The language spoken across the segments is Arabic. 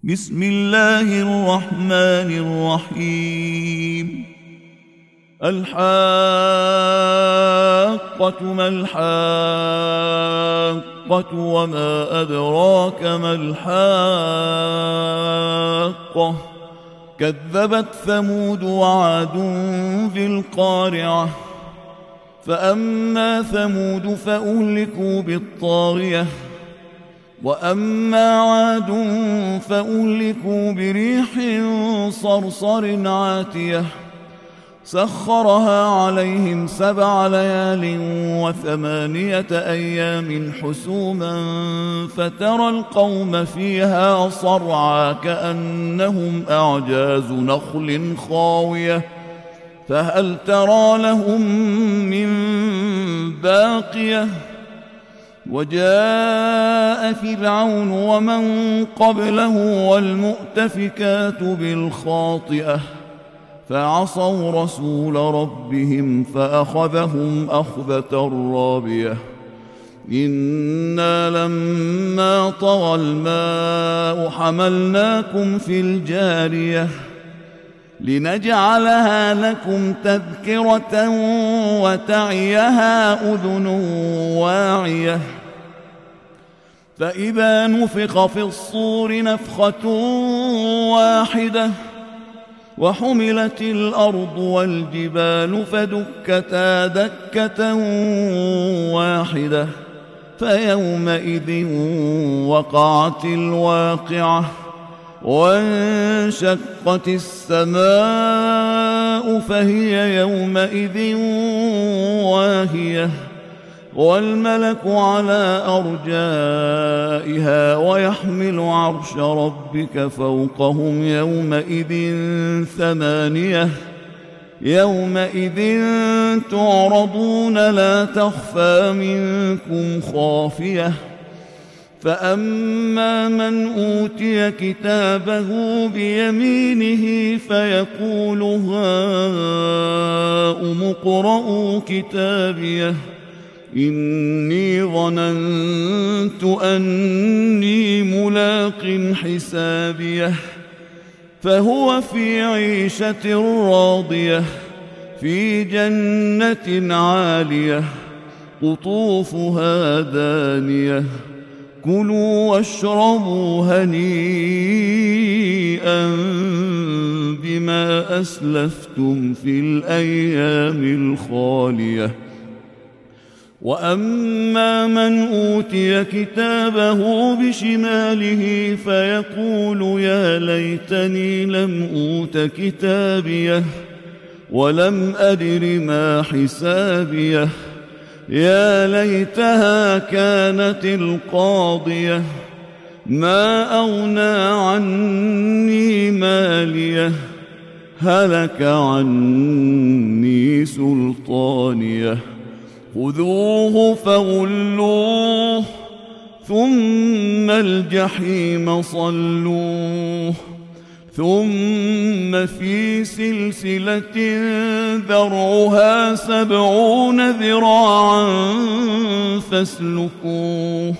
بسم الله الرحمن الرحيم. الحاقة ما الحاقة وما أدراك ما الحاقة. كذبت ثمود وعاد بالقارعة. فأما ثمود فأهلكوا بالطاغية وأما عاد فأهلكوا بريح صرصر عاتية سخرها عليهم 7 ليال و8 أيام حسوما فترى القوم فيها صرعى كأنهم أعجاز نخل خاوية فهل ترى لهم من باقية. وجاء فرعون ومن قبله والمؤتفكات بالخاطئة فعصوا رسول ربهم فأخذهم أخذة رابية. إنا لما طغى الماء حملناكم في الجارية لنجعلها لكم تذكرة وتعيها أذن واعية. فإذا نفخ في الصور نفخة واحدة وحملت الأرض والجبال فدكتا دكة واحدة فيومئذ وقعت الواقعة وانشقت السماء فهي يومئذ واهية والملك على أرجائها ويحمل عرش ربك فوقهم يومئذ 8 يومئذ تعرضون لا تخفى منكم خافية. فأما من أوتي كتابه بيمينه فيقول هاؤم اقرءوا كتابيه إني ظننت أني ملاق حسابيه. فهو في عيشة راضية في جنة عالية قطوفها دانية كلوا واشربوا هنيئا بما أسلفتم في الأيام الخالية. وأما من أوتي كتابه بشماله فيقول يا ليتني لم أوت كتابيه ولم أدر ما حسابيه يا ليتها كانت القاضية ما أغنى عني ماليه هلك عني سلطانيه. خذوه فغلوه ثم الجحيم صلوه ثم في سلسلة ذرعها 70 ذراعا فاسلكوه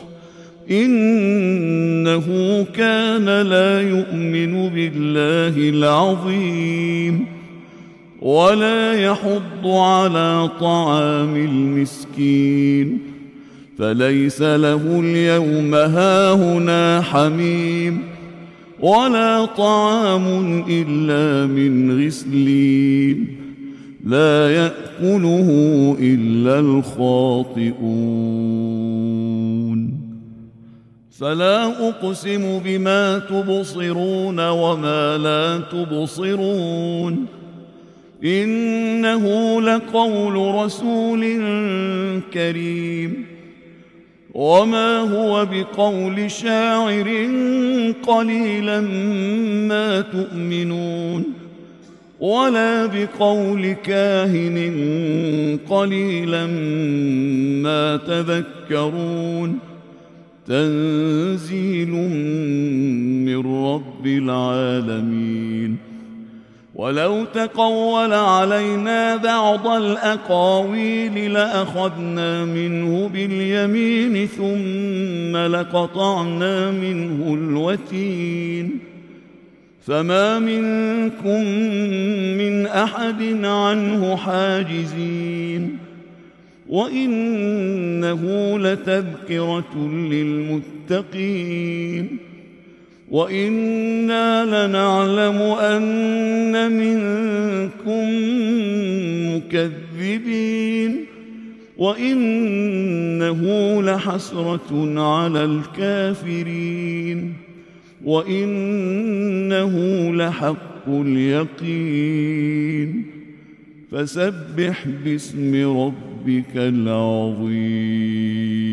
إنه كان لا يؤمن بالله العظيم ولا يحض على طعام المسكين فليس له اليوم هاهنا حميم ولا طعام إلا من غسلين لا يأكله إلا الخاطئون. فلا أقسم بما تبصرون وما لا تبصرون إنه لقول رسول كريم وما هو بقول شاعر قليلا ما تؤمنون ولا بقول كاهن قليلا ما تذكرون تنزيل من رب العالمين. ولو تقول علينا بعض الأقاويل لأخذنا منه باليمين ثم لقطعنا منه الوتين فما منكم من أحد عنه حاجزين وإنه لتذكرة للمتقين وإنا لنعلم أن منكم مكذبين وإنه لحسرة على الكافرين وإنه لحق اليقين فسبح باسم ربك العظيم.